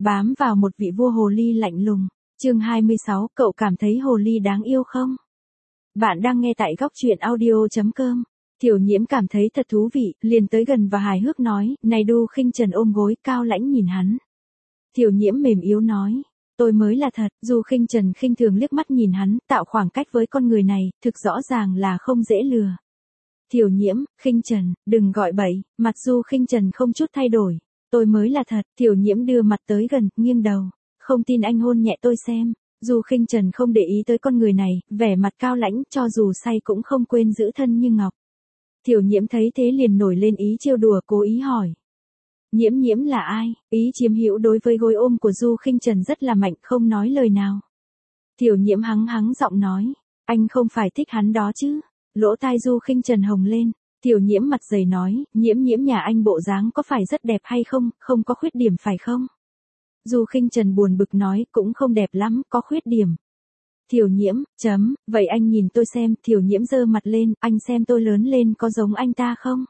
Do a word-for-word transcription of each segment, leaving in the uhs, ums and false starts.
bám vào một vị vua hồ ly lạnh lùng. Chương hai mươi sáu, cậu cảm thấy hồ ly đáng yêu không? Bạn đang nghe tại góc truyện audio chấm com. Tiểu Nhiễm cảm thấy thật thú vị, liền tới gần và hài hước nói, này Du Khinh Trần ôm gối, cao lãnh nhìn hắn. Tiểu Nhiễm mềm yếu nói, tôi mới là thật. Du Khinh Trần khinh thường liếc mắt nhìn hắn, tạo khoảng cách với con người này, thực rõ ràng là không dễ lừa. Tiểu Nhiễm, Khinh Trần, đừng gọi bậy. Mặt Du Khinh Trần không chút thay đổi. Tôi mới là thật. Tiểu Nhiễm đưa mặt tới gần, nghiêng đầu. Không tin anh hôn nhẹ tôi xem. Du Khinh Trần không để ý tới con người này, vẻ mặt cao lãnh, cho dù say cũng không quên giữ thân như ngọc. Tiểu Nhiễm thấy thế liền nổi lên ý trêu đùa, cố ý hỏi. Nhiễm Nhiễm là ai? Ý chiếm hữu đối với gối ôm của Du Khinh Trần rất là mạnh, không nói lời nào. Tiểu Nhiễm hắng hắng giọng nói, anh không phải thích hắn đó chứ? Lỗ tai Du Khinh Trần hồng lên. Tiểu Nhiễm mặt dày nói, Nhiễm Nhiễm nhà anh bộ dáng có phải rất đẹp hay không, không có khuyết điểm phải không? Du Khinh Trần buồn bực nói, cũng không đẹp lắm, có khuyết điểm. Tiểu Nhiễm, chấm, vậy anh nhìn tôi xem. Tiểu Nhiễm giơ mặt lên, anh xem tôi lớn lên có giống anh ta không?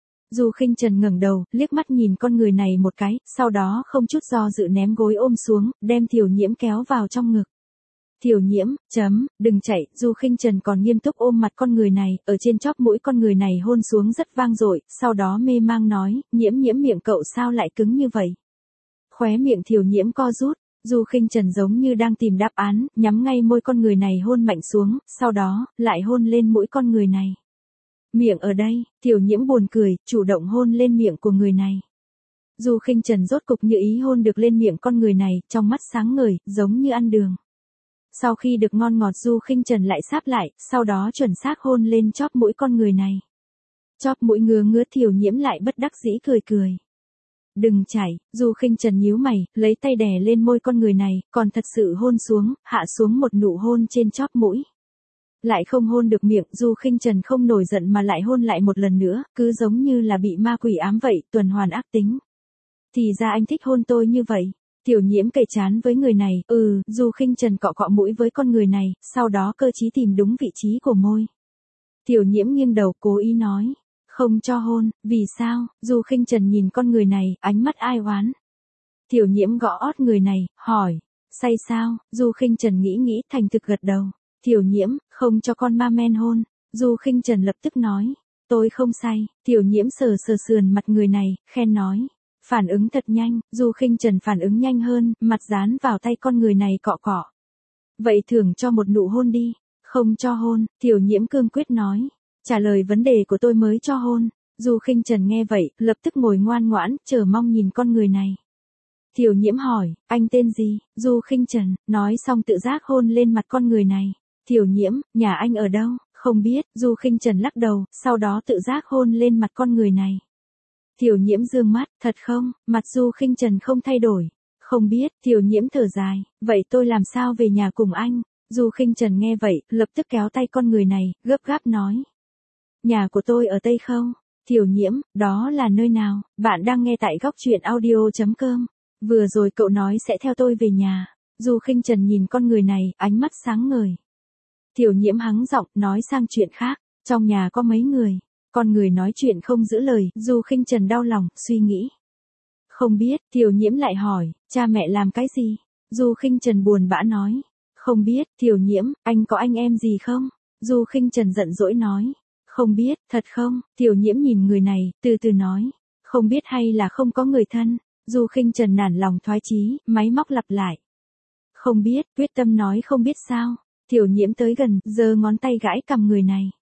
Du Khinh Trần ngẩng đầu, liếc mắt nhìn con người này một cái, sau đó không chút do dự ném gối ôm xuống, đem Tiểu Nhiễm kéo vào trong ngực. Tiểu Nhiễm, chấm, đừng chạy. Du Khinh Trần còn nghiêm túc ôm mặt con người này, ở trên chóp mũi con người này hôn xuống rất vang dội, sau đó mê mang nói, Nhiễm Nhiễm miệng cậu sao lại cứng như vậy? Khóe miệng Tiểu Nhiễm co rút. Du Khinh Trần giống như đang tìm đáp án, nhắm ngay môi con người này hôn mạnh xuống, sau đó, lại hôn lên mũi con người này. Miệng ở đây. Tiểu Nhiễm buồn cười, chủ động hôn lên miệng của người này. Du Khinh Trần rốt cục như ý hôn được lên miệng con người này, trong mắt sáng ngời, giống như ăn đường. Sau khi được ngon ngọt Du Khinh Trần lại sáp lại, sau đó chuẩn xác hôn lên chóp mũi con người này. Chóp mũi ngứa ngứa. Tiểu Nhiễm lại bất đắc dĩ cười cười. Đừng chảy. Du Khinh Trần nhíu mày, lấy tay đè lên môi con người này, còn thật sự hôn xuống, hạ xuống một nụ hôn trên chóp mũi. Lại không hôn được miệng. Du Khinh Trần không nổi giận mà lại hôn lại một lần nữa, cứ giống như là bị ma quỷ ám vậy, tuần hoàn ác tính. Thì ra anh thích hôn tôi như vậy. Tiểu Nhiễm cậy trán với người này, ừ. Du Khinh Trần cọ cọ mũi với con người này, sau đó cơ trí tìm đúng vị trí của môi. Tiểu Nhiễm nghiêng đầu, cố ý nói, không cho hôn. Vì sao? Du Khinh Trần nhìn con người này, ánh mắt ai oán. Tiểu Nhiễm gõ ót người này, hỏi, say sao? Du Khinh Trần nghĩ nghĩ, thành thực gật đầu. Tiểu Nhiễm, không cho con ma men hôn. Du Khinh Trần lập tức nói, tôi không say. Tiểu Nhiễm sờ sờ sườn mặt người này, khen nói, phản ứng thật nhanh. Du Khinh Trần phản ứng nhanh hơn, mặt dán vào tay con người này cọ cọ. Vậy thưởng cho một nụ hôn đi. Không cho hôn. Tiểu Nhiễm cương quyết nói, trả lời vấn đề của tôi mới cho hôn. Du Khinh Trần nghe vậy, lập tức ngồi ngoan ngoãn, chờ mong nhìn con người này. Tiểu Nhiễm hỏi, anh tên gì? Du Khinh Trần, nói xong tự giác hôn lên mặt con người này. Tiểu Nhiễm, nhà anh ở đâu? Không biết. Du Khinh Trần lắc đầu, sau đó tự giác hôn lên mặt con người này. Tiểu Nhiễm dương mắt, thật không? Mặt Du Khinh Trần không thay đổi. Không biết. Tiểu Nhiễm thở dài, vậy tôi làm sao về nhà cùng anh? Du Khinh Trần nghe vậy, lập tức kéo tay con người này, gấp gáp nói. Nhà của tôi ở Tây Khâu. Tiểu Nhiễm, đó là nơi nào? Bạn đang nghe tại góc truyện audio chấm com. Vừa rồi cậu nói sẽ theo tôi về nhà. Du Khinh Trần nhìn con người này, ánh mắt sáng ngời. Tiểu Nhiễm hắng giọng, nói sang chuyện khác. Trong nhà có mấy người? Con người nói chuyện không giữ lời. Du Khinh Trần đau lòng, suy nghĩ. Không biết. Tiểu Nhiễm lại hỏi, cha mẹ làm cái gì? Du Khinh Trần buồn bã nói. Không biết. Tiểu Nhiễm, anh có anh em gì không? Du Khinh Trần giận dỗi nói. Không biết. Thật không? Tiểu Nhiễm nhìn người này, từ từ nói. Không biết hay là không có người thân? Du Khinh Trần nản lòng thoái chí, máy móc lặp lại. Không biết. Quyết tâm nói không biết sao? Tiểu Nhiễm tới gần, giơ ngón tay gãi cằm người này.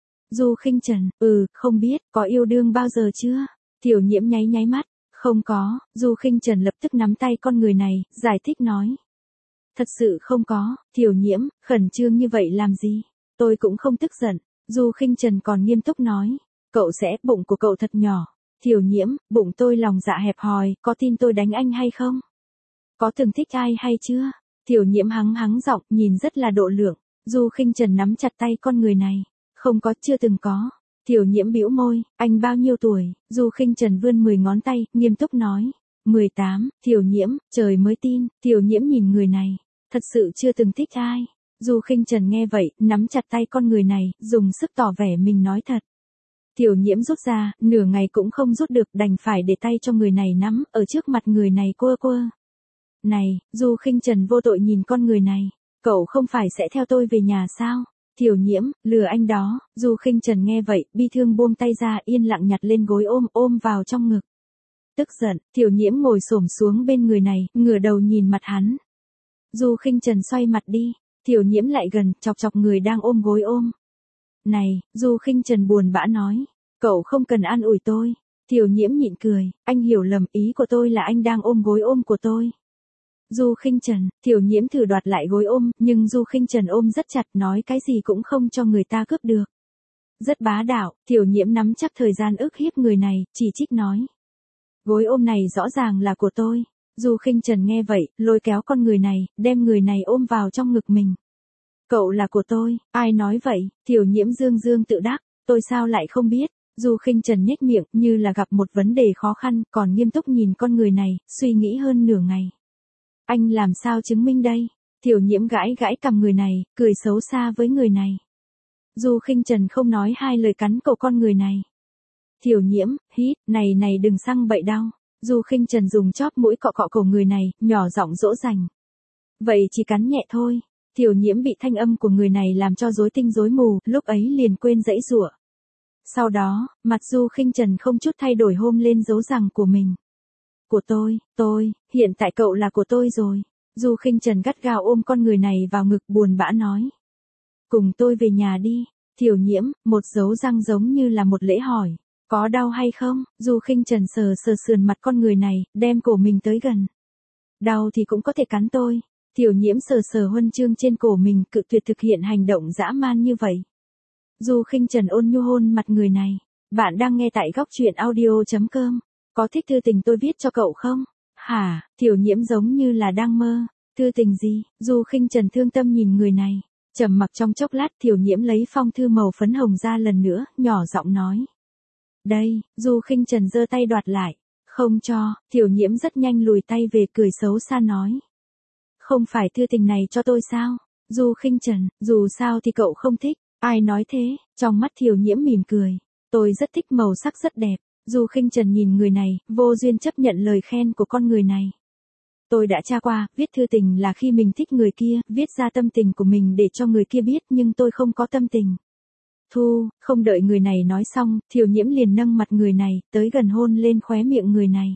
Du Khinh Trần, ừ, không biết. Có yêu đương bao giờ chưa? Tiểu Nhiễm nháy nháy mắt. Không có. Du Khinh Trần lập tức nắm tay con người này, giải thích nói. Thật sự không có. Tiểu Nhiễm, khẩn trương như vậy làm gì? Tôi cũng không tức giận. Du Khinh Trần còn nghiêm túc nói. Cậu sẽ, bụng của cậu thật nhỏ. Tiểu Nhiễm, bụng tôi lòng dạ hẹp hòi, có tin tôi đánh anh hay không? Có từng thích ai hay chưa? Tiểu Nhiễm hắng hắng giọng, nhìn rất là độ lượng. Du Khinh Trần nắm chặt tay con người này. Không có, chưa từng có. Tiểu Nhiễm bĩu môi, anh bao nhiêu tuổi? Du Khinh Trần vươn mười ngón tay, nghiêm túc nói. mười tám. Tiểu Nhiễm, trời mới tin. Tiểu Nhiễm nhìn người này. Thật sự chưa từng thích ai. Du Khinh Trần nghe vậy, nắm chặt tay con người này, dùng sức tỏ vẻ mình nói thật. Tiểu Nhiễm rút ra, nửa ngày cũng không rút được, đành phải để tay cho người này nắm, ở trước mặt người này quơ quơ. Này, Du Khinh Trần vô tội nhìn con người này. Cậu không phải sẽ theo tôi về nhà sao? Thiểu Nhiễm, lừa anh đó. Du Khinh Trần nghe vậy, bi thương buông tay ra, yên lặng nhặt lên gối ôm, ôm vào trong ngực. Tức giận, Thiểu Nhiễm ngồi xổm xuống bên người này, ngửa đầu nhìn mặt hắn. Du Khinh Trần xoay mặt đi. Thiểu Nhiễm lại gần, chọc chọc người đang ôm gối ôm. Này, Du Khinh Trần buồn bã nói. Cậu không cần an ủi tôi. Thiểu Nhiễm nhịn cười, anh hiểu lầm, ý của tôi là anh đang ôm gối ôm của tôi. Du Khinh Trần, Thiểu Nhiễm thử đoạt lại gối ôm, nhưng Du Khinh Trần ôm rất chặt, nói cái gì cũng không cho người ta cướp được. Rất bá đạo, Thiểu Nhiễm nắm chắc thời gian ức hiếp người này, chỉ trích nói. Gối ôm này rõ ràng là của tôi. Du Khinh Trần nghe vậy, lôi kéo con người này, đem người này ôm vào trong ngực mình. Cậu là của tôi, ai nói vậy? Thiểu Nhiễm dương dương tự đắc, tôi sao lại không biết? Du Khinh Trần nhếch miệng, như là gặp một vấn đề khó khăn, còn nghiêm túc nhìn con người này, suy nghĩ hơn nửa ngày. Anh làm sao chứng minh đây? Thiểu Nhiễm gãi gãi cằm người này, cười xấu xa với người này. Du Khinh Trần không nói hai lời cắn cổ con người này. Thiểu Nhiễm, hít, này này đừng xăng bậy đau. Du Khinh Trần dùng chóp mũi cọ cọ cổ người này, nhỏ giọng dỗ dành. Vậy chỉ cắn nhẹ thôi. Thiểu Nhiễm bị thanh âm của người này làm cho rối tinh rối mù, lúc ấy liền quên dãy giụa. Sau đó, mặt Du Khinh Trần không chút thay đổi hôm lên dấu rằng của mình. Của tôi, tôi, hiện tại cậu là của tôi rồi. Du Khinh Trần gắt gao ôm con người này vào ngực buồn bã nói. Cùng tôi về nhà đi. Thiểu Nhiễm, một dấu răng giống như là một lễ hỏi. Có đau hay không? Du Khinh Trần sờ sờ sườn mặt con người này, đem cổ mình tới gần. Đau thì cũng có thể cắn tôi. Thiểu Nhiễm sờ sờ huân chương trên cổ mình, cự tuyệt thực hiện hành động dã man như vậy. Du Khinh Trần ôn nhu hôn mặt người này. Bạn đang nghe tại góc truyện audio chấm com. Có thích thư tình tôi viết cho cậu không? Hả? Thiểu Nhiễm giống như là đang mơ. Thư tình gì? Du Khinh Trần thương tâm nhìn người này. Trầm mặc trong chốc lát, Thiểu Nhiễm lấy phong thư màu phấn hồng ra lần nữa, nhỏ giọng nói. Đây, Du Khinh Trần giơ tay đoạt lại. Không cho. Thiểu Nhiễm rất nhanh lùi tay về, cười xấu xa nói. Không phải thư tình này cho tôi sao? Du Khinh Trần, dù sao thì cậu không thích. Ai nói thế? Trong mắt Thiểu Nhiễm mỉm cười. Tôi rất thích màu sắc rất đẹp. Du Khinh Trần nhìn người này, vô duyên chấp nhận lời khen của con người này. Tôi đã tra qua, viết thư tình là khi mình thích người kia, viết ra tâm tình của mình để cho người kia biết, nhưng tôi không có tâm tình. Thu, không đợi người này nói xong, Thiểu Nhiễm liền nâng mặt người này, tới gần hôn lên khóe miệng người này.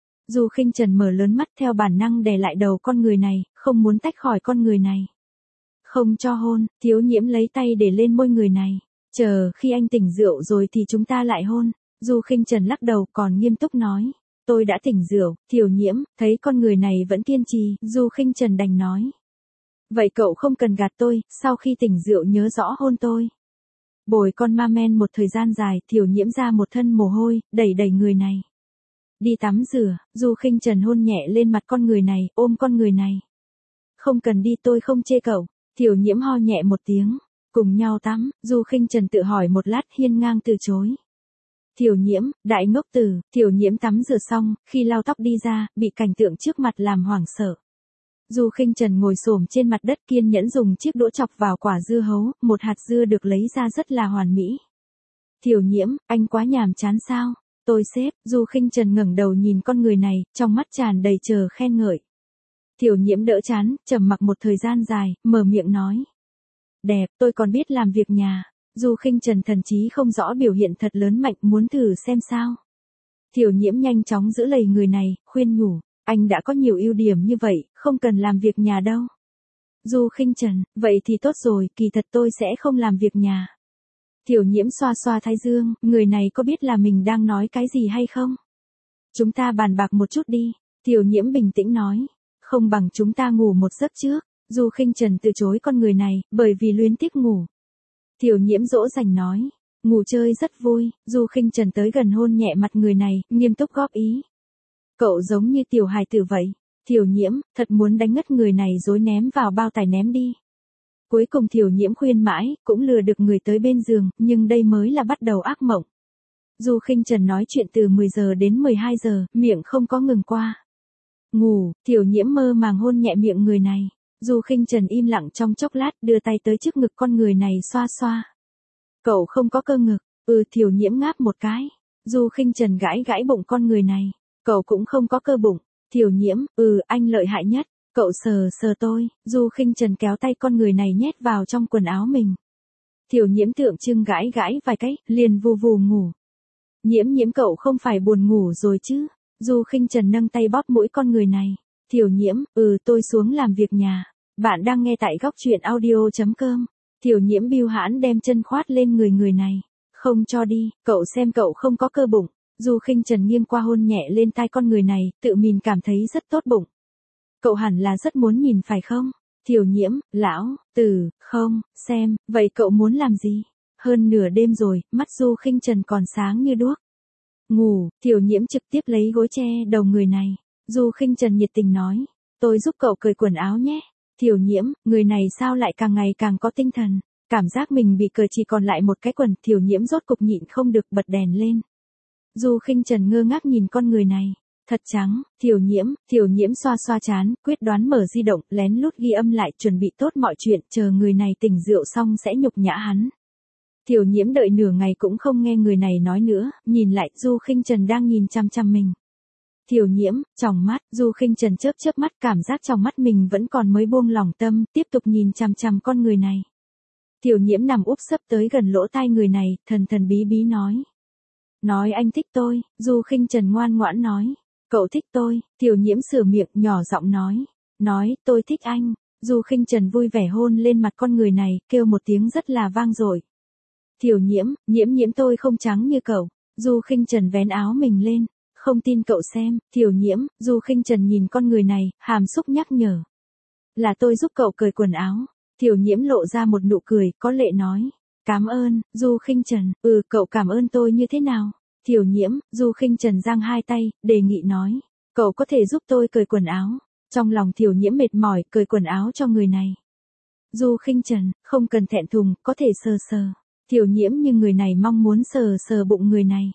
Du Khinh Trần mở lớn mắt theo bản năng đè lại đầu con người này, không muốn tách khỏi con người này. Không cho hôn, Thiểu Nhiễm lấy tay để lên môi người này. Chờ khi anh tỉnh rượu rồi thì chúng ta lại hôn. Du Khinh Trần lắc đầu còn nghiêm túc nói. Tôi đã tỉnh rượu. Thiểu Nhiễm, thấy con người này vẫn kiên trì, Du Khinh Trần đành nói. Vậy cậu không cần gạt tôi, sau khi tỉnh rượu nhớ rõ hôn tôi. Bồi con ma men một thời gian dài, Thiểu Nhiễm ra một thân mồ hôi, đẩy đẩy người này. Đi tắm rửa, Du Khinh Trần hôn nhẹ lên mặt con người này, ôm con người này. Không cần đi, tôi không chê cậu. Thiểu Nhiễm ho nhẹ một tiếng. Cùng nhau tắm, Du Khinh Trần tự hỏi một lát, hiên ngang từ chối. Thiểu Nhiễm, đại ngốc tử. Thiểu Nhiễm tắm rửa xong, khi lau tóc đi ra, bị cảnh tượng trước mặt làm hoảng sợ. Du Khinh Trần ngồi xổm trên mặt đất kiên nhẫn dùng chiếc đũa chọc vào quả dưa hấu, một hạt dưa được lấy ra rất là hoàn mỹ. Thiểu Nhiễm, anh quá nhàm chán sao? Tôi xếp. Du Khinh Trần ngẩng đầu nhìn con người này, trong mắt tràn đầy chờ khen ngợi. Thiểu Nhiễm đỡ chán, trầm mặc một thời gian dài, mở miệng nói. Đẹp, tôi còn biết làm việc nhà. Du Khinh Trần thần trí không rõ biểu hiện thật lớn mạnh, muốn thử xem sao. Thiểu Nhiễm nhanh chóng giữ lấy người này, khuyên nhủ. Anh đã có nhiều ưu điểm như vậy, không cần làm việc nhà đâu. Du Khinh Trần, vậy thì tốt rồi, kỳ thật tôi sẽ không làm việc nhà. Thiểu Nhiễm xoa xoa thái dương, người này có biết là mình đang nói cái gì hay không? Chúng ta bàn bạc một chút đi. Thiểu Nhiễm bình tĩnh nói. Không bằng chúng ta ngủ một giấc trước. Du Khinh Trần từ chối con người này, bởi vì luyến tiếc ngủ. Thiểu Nhiễm dỗ dành nói. Ngủ chơi rất vui. Du Khinh Trần tới gần hôn nhẹ mặt người này, nghiêm túc góp ý. Cậu giống như tiểu hài tử vậy. Thiểu Nhiễm, thật muốn đánh ngất người này rồi ném vào bao tải ném đi. Cuối cùng Thiểu Nhiễm khuyên mãi, cũng lừa được người tới bên giường, nhưng đây mới là bắt đầu ác mộng. Du Khinh Trần nói chuyện từ mười giờ đến mười hai giờ, miệng không có ngừng qua. Ngủ, Thiểu Nhiễm mơ màng hôn nhẹ miệng người này. Du Khinh Trần im lặng trong chốc lát, đưa tay tới trước ngực con người này xoa xoa. Cậu không có cơ ngực. Ừ, Thiểu Nhiễm ngáp một cái. Du Khinh Trần gãi gãi bụng con người này. Cậu cũng không có cơ bụng. Thiểu Nhiễm, ừ, anh lợi hại nhất. Cậu sờ sờ tôi. Du Khinh Trần kéo tay con người này nhét vào trong quần áo mình. Thiểu Nhiễm tượng trưng gãi gãi vài cái, liền vù vù ngủ. Nhiễm Nhiễm cậu không phải buồn ngủ rồi chứ? Du Khinh Trần nâng tay bóp mũi con người này. Thiểu Nhiễm, ừ, tôi xuống làm việc nhà. Bạn đang nghe tại góc truyện audio.com. Thiểu Nhiễm bưu hãn đem chân khoát lên người người này. Không cho đi, cậu xem cậu không có cơ bụng. Du Khinh Trần nghiêng qua hôn nhẹ lên tai con người này, tự mình cảm thấy rất tốt bụng. Cậu hẳn là rất muốn nhìn phải không? Thiểu Nhiễm, lão, tử, không, xem, vậy cậu muốn làm gì? Hơn nửa đêm rồi, mắt Du Khinh Trần còn sáng như đuốc. Ngủ, Thiểu Nhiễm trực tiếp lấy gối che đầu người này. Du Khinh Trần nhiệt tình nói, tôi giúp cậu cởi quần áo nhé. Thiểu Nhiễm, người này sao lại càng ngày càng có tinh thần. Cảm giác mình bị cởi chỉ còn lại một cái quần, Thiểu Nhiễm rốt cục nhịn không được bật đèn lên. Du Khinh Trần ngơ ngác nhìn con người này. Thật trắng, Thiểu Nhiễm, Thiểu Nhiễm xoa xoa chán, quyết đoán mở di động, lén lút ghi âm lại, chuẩn bị tốt mọi chuyện, chờ người này tỉnh rượu xong sẽ nhục nhã hắn. Thiểu Nhiễm đợi nửa ngày cũng không nghe người này nói nữa, nhìn lại, Du Khinh Trần đang nhìn chăm chăm mình. Thiểu Nhiễm, tròng mắt, Du Khinh Trần chớp chớp mắt, cảm giác trong mắt mình vẫn còn mới buông lỏng tâm, tiếp tục nhìn chăm chăm con người này. Thiểu Nhiễm nằm úp sấp tới gần lỗ tai người này, thần thần bí bí nói. Nói anh thích tôi, Du Khinh Trần ngoan ngoãn nói. Cậu thích tôi, Thiểu Nhiễm sửa miệng, nhỏ giọng nói. Nói, tôi thích anh. Du Khinh Trần vui vẻ hôn lên mặt con người này, kêu một tiếng rất là vang dội. Thiểu Nhiễm, Nhiễm Nhiễm tôi không trắng như cậu. Du Khinh Trần vén áo mình lên. Không tin cậu xem, Thiểu Nhiễm, Du Khinh Trần nhìn con người này, hàm xúc nhắc nhở. Là tôi giúp cậu cởi quần áo. Thiểu Nhiễm lộ ra một nụ cười, có lệ nói. Cảm ơn, Du Khinh Trần, ừ, cậu cảm ơn tôi như thế nào? Thiểu Nhiễm, Du Khinh Trần giang hai tay, đề nghị nói. Cậu có thể giúp tôi cởi quần áo. Trong lòng Thiểu Nhiễm mệt mỏi, cởi quần áo cho người này. Du Khinh Trần, không cần thẹn thùng, có thể sờ sờ. Thiểu Nhiễm nhưng người này mong muốn sờ sờ bụng người này.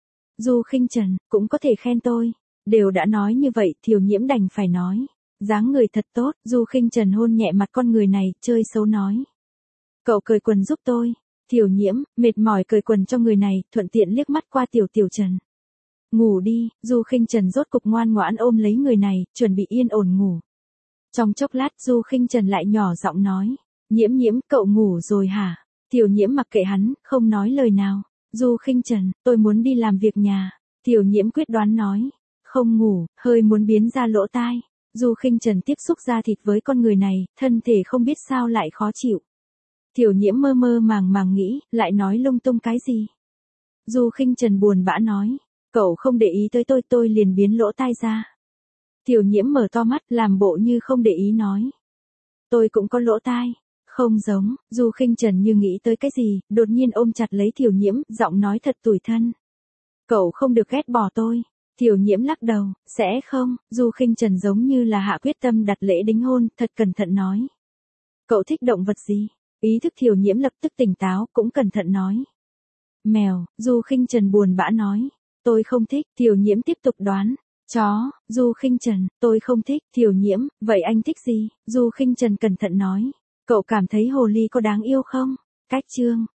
Du Khinh Trần, cũng có thể khen tôi. Đều đã nói như vậy, Thiểu Nhiễm đành phải nói. Dáng người thật tốt, Du Khinh Trần hôn nhẹ mặt con người này, chơi xấu nói. Cậu cởi quần giúp tôi. Thiểu Nhiễm, mệt mỏi cởi quần cho người này, thuận tiện liếc mắt qua Tiểu Tiểu Trần. Ngủ đi, Du Khinh Trần rốt cục ngoan ngoãn ôm lấy người này, chuẩn bị yên ổn ngủ. Trong chốc lát Du Khinh Trần lại nhỏ giọng nói. Nhiễm Nhiễm, cậu ngủ rồi hả? Thiểu Nhiễm mặc kệ hắn, không nói lời nào. Du Khinh Trần, tôi muốn đi làm việc nhà. Thiểu Nhiễm quyết đoán nói. Không ngủ, hơi muốn biến ra lỗ tai. Du Khinh Trần tiếp xúc da thịt với con người này, thân thể không biết sao lại khó chịu. Thiểu Nhiễm mơ mơ màng màng nghĩ, lại nói lung tung cái gì. Du Khinh Trần buồn bã nói, cậu không để ý tới tôi tôi liền biến lỗ tai ra. Thiểu Nhiễm mở to mắt làm bộ như không để ý nói. Tôi cũng có lỗ tai. Không giống, Du Khinh Trần như nghĩ tới cái gì, đột nhiên ôm chặt lấy Thiểu Nhiễm, giọng nói thật tủi thân. Cậu không được ghét bỏ tôi. Thiểu Nhiễm lắc đầu, sẽ không, Du Khinh Trần giống như là hạ quyết tâm đặt lễ đính hôn, thật cẩn thận nói. Cậu thích động vật gì? Ý thức Thiểu Nhiễm lập tức tỉnh táo, cũng cẩn thận nói. Mèo, Du Khinh Trần buồn bã nói. Tôi không thích, Thiểu Nhiễm tiếp tục đoán. Chó, Du Khinh Trần, tôi không thích, Thiểu Nhiễm, vậy anh thích gì? Du Khinh Trần cẩn thận nói. Cậu cảm thấy hồ ly có đáng yêu không? Cách chương.